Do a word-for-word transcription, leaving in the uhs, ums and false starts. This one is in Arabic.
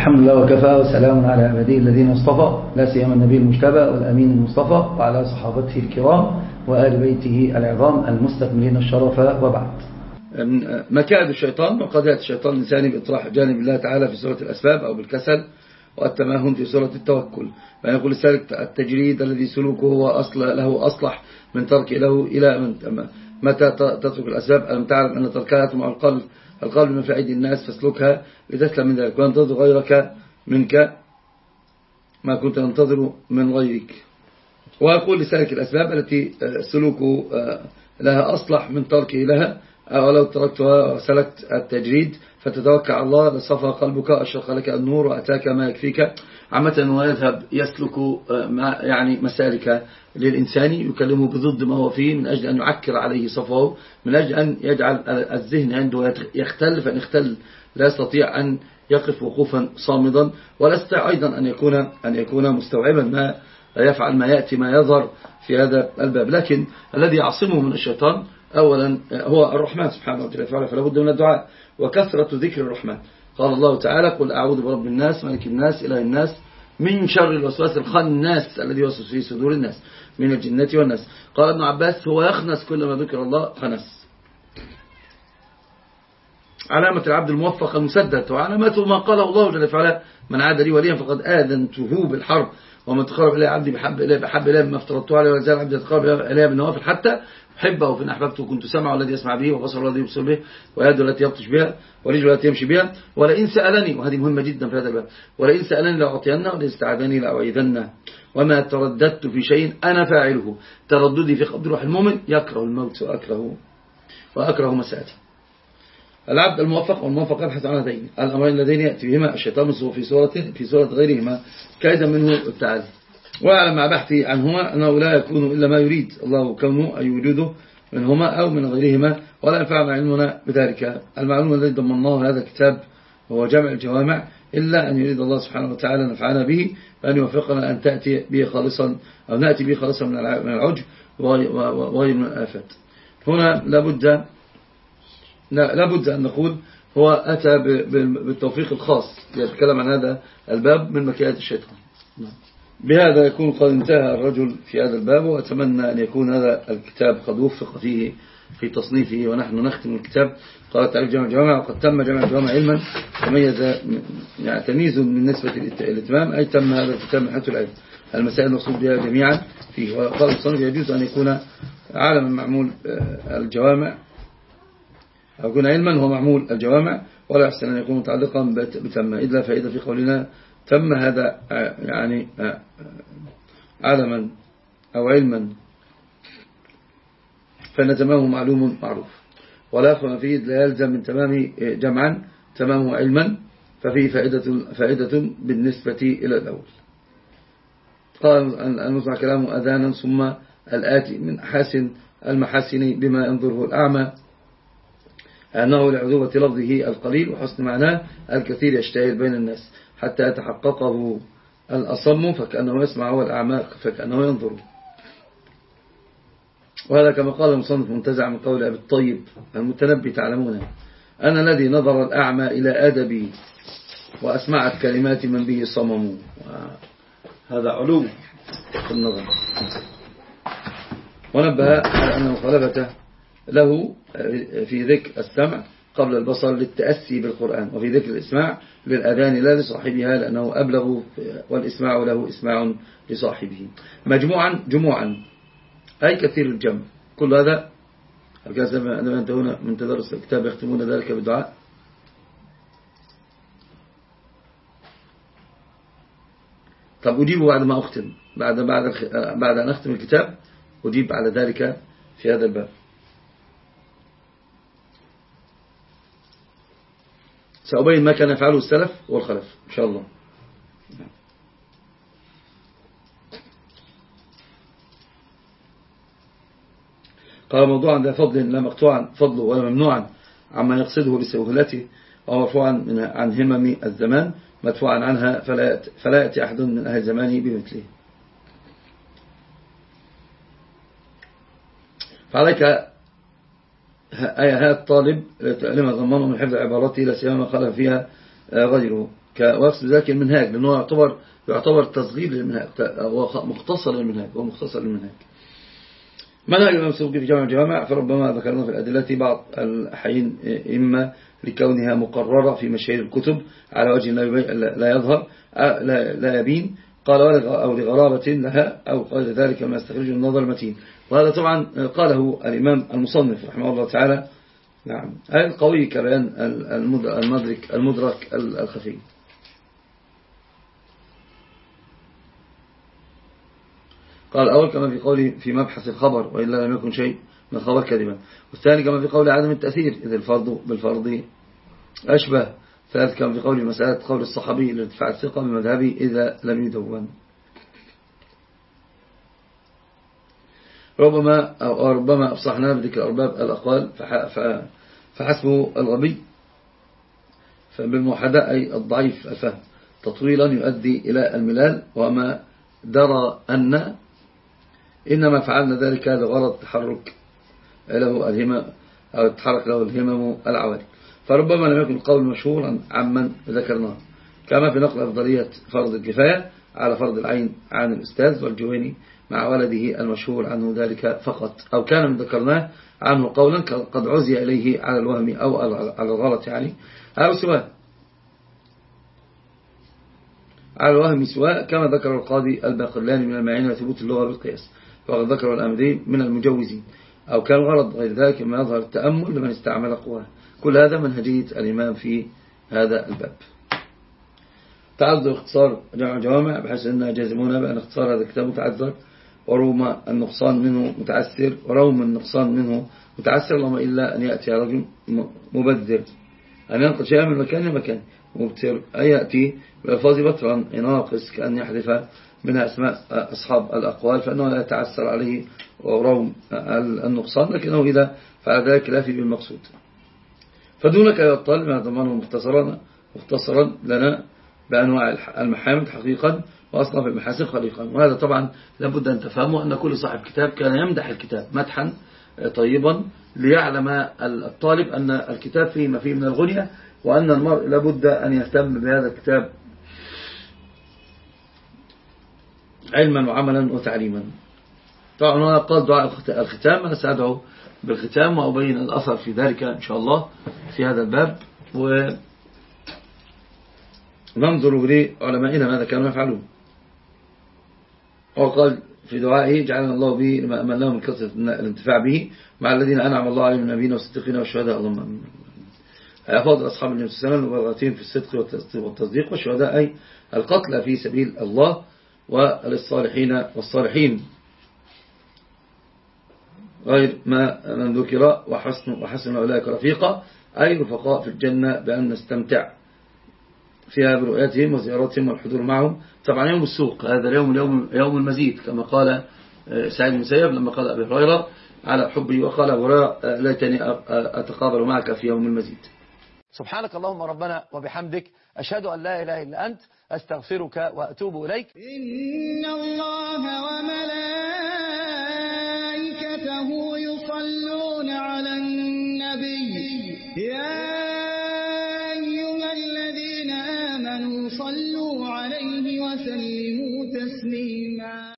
الحمد لله وكفى وسلام على عباده الذين اصطفى، لا سيما النبي المجتبى والأمين المصطفى وعلى صحابته الكرام وآل بيته العظام المستكملين الشرف، وبعد. مكائد الشيطان وقضية الشيطان الإنساني بإطراح جانب الله تعالى في سورة الأسباب أو بالكسل، والتماهن في سورة التوكل. فيقول السالك التجريد الذي سلوكه هو أصل له أصلح من ترك له إلى متى تترك الأسباب. ألم تعلم أن تركها مع القلب القلب من في أيدي الناس فاسلكها لتسلم من ذلك وينتظر غيرك منك ما كنت تنتظر من غيرك. ويقول لسالك الأسباب التي سلوكه لها أصلح من تركه لها، ولو تركتها وسلكت التجريد فتتوكل على الله لصفى قلبك أشرق لك النور وأتاك ما يكفيك. عامة ويذهب يسلك يعني مسالك للإنسان يكلمه بضد ما هو فيه من أجل أن يعكر عليه صفاه، من أجل أن يجعل الذهن عنده يختل فإن اختل لا يستطيع أن يقف وقوفا صامدا، ولا يستطيع أيضا أن يكون أن يكون مستوعبا ما يفعل ما يأتي ما يظهر في هذا الباب. لكن الذي يعصمه من الشيطان أولا هو الرحمن سبحانه وتعالى، فلا بد من الدعاء وكثرة ذكر الرحمن. قال الله تعالى: قل أعوذ برب الناس ملك الناس إله الناس من شر الوسواس الخناس الذي يوسوس في صدور الناس من الجنة والناس. قال ابن عباس: هو يخنس كلما ذكر الله خنس. علامة العبد الموفق المسدد، وعلامته ما قاله الله جل وعلا: من عاد لي وليا فقد آذنته بالحرب، ومن تقرب إلي عبدي بحب إلي بحب إلي مما افترضته عليه، ولا زال عبدي يتقرب إلي بالنوافل حتى أحبه، فإن أحببته كنت سمعه الذي يسمع به، وبصره الذي يبصر به، ويده التي يبطش بها، ورجله التي يمشي بها. ولئن سألني، وهذه مهمة جدا في هذا الباب، ولئن سألني لأعطينه، ولئن استعاذني لأعيذنه. وما ترددت في شيء أنا فاعله. ترددي في قبض روح المؤمن يكره الموت وأكره وأكره مساءته. العبد الموفق والموفق يبحث عن هذين الأمرين اللذين يأتي بهما الشيطان في سورة في سورة غيرهما كائدا منه التعالي. وأعلم مع بحثي عنهما أنه لا يكون إلا ما يريد الله كونه أي وجوده منهما أو من غيرهما، ولا ينفعنا علمنا بذلك. المعلومة الذي ضمناه هذا الكتاب هو جمع الجوامع، إلا أن يريد الله سبحانه وتعالى نفعنا به، فأن يوفقنا أن تأتي به خالصا أو نأتي به خالصا من العجب وغير من الآفات. هنا لابد لابد أن نقول هو أتى بالتوفيق الخاص يتكلم عن هذا الباب من مكائد الشيطان. بهذا يكون قد انتهى الرجل في هذا الباب، وأتمنى أن يكون هذا الكتاب قد وفق فيه في تصنيفه، ونحن نختم الكتاب. قال تعريف جمع الجوامع، وقد تم جمع الجوامع علما تميز يعني تمييز من نسبة الاتمام، أي تم هذا الكتاب من حيث العلم المسائل المقصود بها جميعا فيه. وقال الصنف يجوز أن يكون عالما معمول الجوامع أو يكون علما هو معمول الجوامع، ولا يحسن أن يكون متعلقا بتم، إذ لا فائدة في قولنا تم هذا يعني علما أو علما، فإن تمامه معلوم معروف، ولا فما فيه لا يلزم من تمامه جمعا تمامه علما، ففيه فائدة, فائدة بالنسبة إلى الأول. قال المسمع كلامه أذانا ثم الآتي من حاسن المحاسن بما ينظره الأعمى، أنه لعذوبة لفظه القليل وحسن معناه الكثير يشتهر بين الناس حتى يتحققه الأصم فكأنه يسمع، والأعمى فكأنه ينظر. وهذا كما قال المصنف منتزع من قول أبي الطيب المتنبي: تعلمون أنا الذي نظر الأعمى إلى أدبي وأسمعت كلمات من به صمموا. هذا علو في النظر. ونبه على أن مخالفته له في ذكر السمع قبل البصر للتأسي بالقرآن، وفي ذكر الإسماع للأذان لا لصاحبها لأنه أبلغ، والإسماع له إسماع لصاحبه. مجموعا جموعا أي كثير الجمع. كل هذا عندما ينتهون من تدرس الكتاب يختمون ذلك بالدعاء. طب أجيب بعد ما أختم، بعد بعد بعد أن أختم الكتاب أجيب على ذلك في هذا الباب. سأبين ما كان يفعله السلف والخلف إن شاء الله. قال موضوعا ذا فضل لا مقطوعا فضله ولا ممنوعا عما يقصده لسهولته، ومرفوعا عن همم الزمان مدفوعا عنها فلا يأتي أحد من أهل زمانه بمثله. فعليك أي هذا الطالب لما ضمنه من حفظ عبارته لا سيما ما خالف فيها غيره. ويقصد ذلك المنهاج، لأنه يعتبر يعتبر تصغير للمنهاج، هو مختصر للمنهاج هو مختصر للمنهاج. منهج الإمام السبكي في جامع الجوامع، فربما ذكرنا في الأدلة بعض الأحيان إما لكونها مقررة في مشاهير الكتب على وجه لا يظهر لا يبين، قال أو لغرابة لها أو قال ذلك ما يستخرج من نظر المتين. وهذا طبعا قاله الإمام المصنف رحمه الله تعالى. نعم، هذا القوي كبيان المدرك المدرك الخفي. قال الأول كما في قوله في مبحث الخبر وإلا لم يكن شيء من الخبر كذبا، والثاني كما في قول عدم التأثير إذا الفرض بالفرض أشبه، ثالث كما في قول مسألة قول الصحابي لارتفاع الثقة بمذهبي إذا لم يدون. ربما أو ربما أفصحنا بذكر أرباب الأقوال فحسبه الغبي فبالموحدة أي الضعيف الفهم تطويلا يؤدي إلى الملال، وما درى أن إنما فعلنا ذلك لغرض تحرك له الهمم أو تحرك له الهمم العوالي، فربما لم يكن القول مشهورا عمن ذكرناه، كما في نقل أفضلية فرض الكفاية على فرض العين عن الأستاذ والجويني مع ولده المشهور عنه ذلك فقط، أو كان من ذكرناه عنه قولا قد عزي إليه على الوهم أو على الغلط يعني أو سواء على الوهم سواء، كما ذكر القاضي الباقلاني من المعين وثبوت اللغة بالقياس، وقد ذكر الأمدي من المجوزين، أو كان غرض غير ذلك ما يظهر التأمل لمن استعمل قواه. كل هذا منهجية الإمام في هذا الباب. تعذر اختصار جمع جوامع بحيث أننا جازمون بأن اختصار هذا الكتاب متعذر، وروم النقصان منه متعسر وروم النقصان منه متعسر، اللهم إلا أن يأتي رجل مبذر أن ينقل شيئا من مكان لمكان مبتر، أن يأتي بألفاظ بطرا يناقص كأن يحذف منها أسماء أصحاب الأقوال، فإنه لا يتعسر عليه روم النقصان، لكنه إذا فعل ذلك لا في بالمقصود. فدونك يا الطالب ما ضمنه مختصرا مختصرا لنا بأنواع المحامد حقيقا وأصناف المحاسن خليقا. وهذا طبعا لابد أن تفهموا أن كل صاحب كتاب كان يمدح الكتاب مدحا طيبا ليعلم الطالب أن الكتاب فيه ما فيه من الغنية، وأن المرء لابد أن يهتم بهذا الكتاب علما وعملا وتعليما. طبعا هنا قال دعاء الختام، أنا سأدعو بالختام وأبين الأثر في ذلك إن شاء الله في هذا الباب، وننظر لعلمائنا ماذا كانوا يفعلون. وقال في دعائه جعلنا الله به لما أملناه من كثرة الانتفاع به مع الذين أنعم الله عليهم من النبيين والصديقين والشهداء. اللهم آمين. أفاضل أصحاب النبي صلى الله عليه وسلم مبالغتهم في الصدق والتصديق والشهداء أي القتل في سبيل الله، وللصالحين والصالحين غير ما من ذكر وحسن, وحسن أولئك رفيقا أي رفقاء في الجنة بأن نستمتع فيها برؤياتهم وزيارتهم والحضور معهم. طبعا يوم السوق هذا اليوم يوم, يوم المزيد كما قال سعيد بن مسيب لما قال أبي هريرة على حبي، وقال أبو هريرة ليتني أتقابل معك في يوم المزيد. سبحانك اللهم ربنا وبحمدك أشهد أن لا إله إلا أنت أستغفرك وأتوب إليك. إن الله وملائكته يصلون على النبي يا أيها الذين آمنوا صلوا عليه وسلموا تسليما.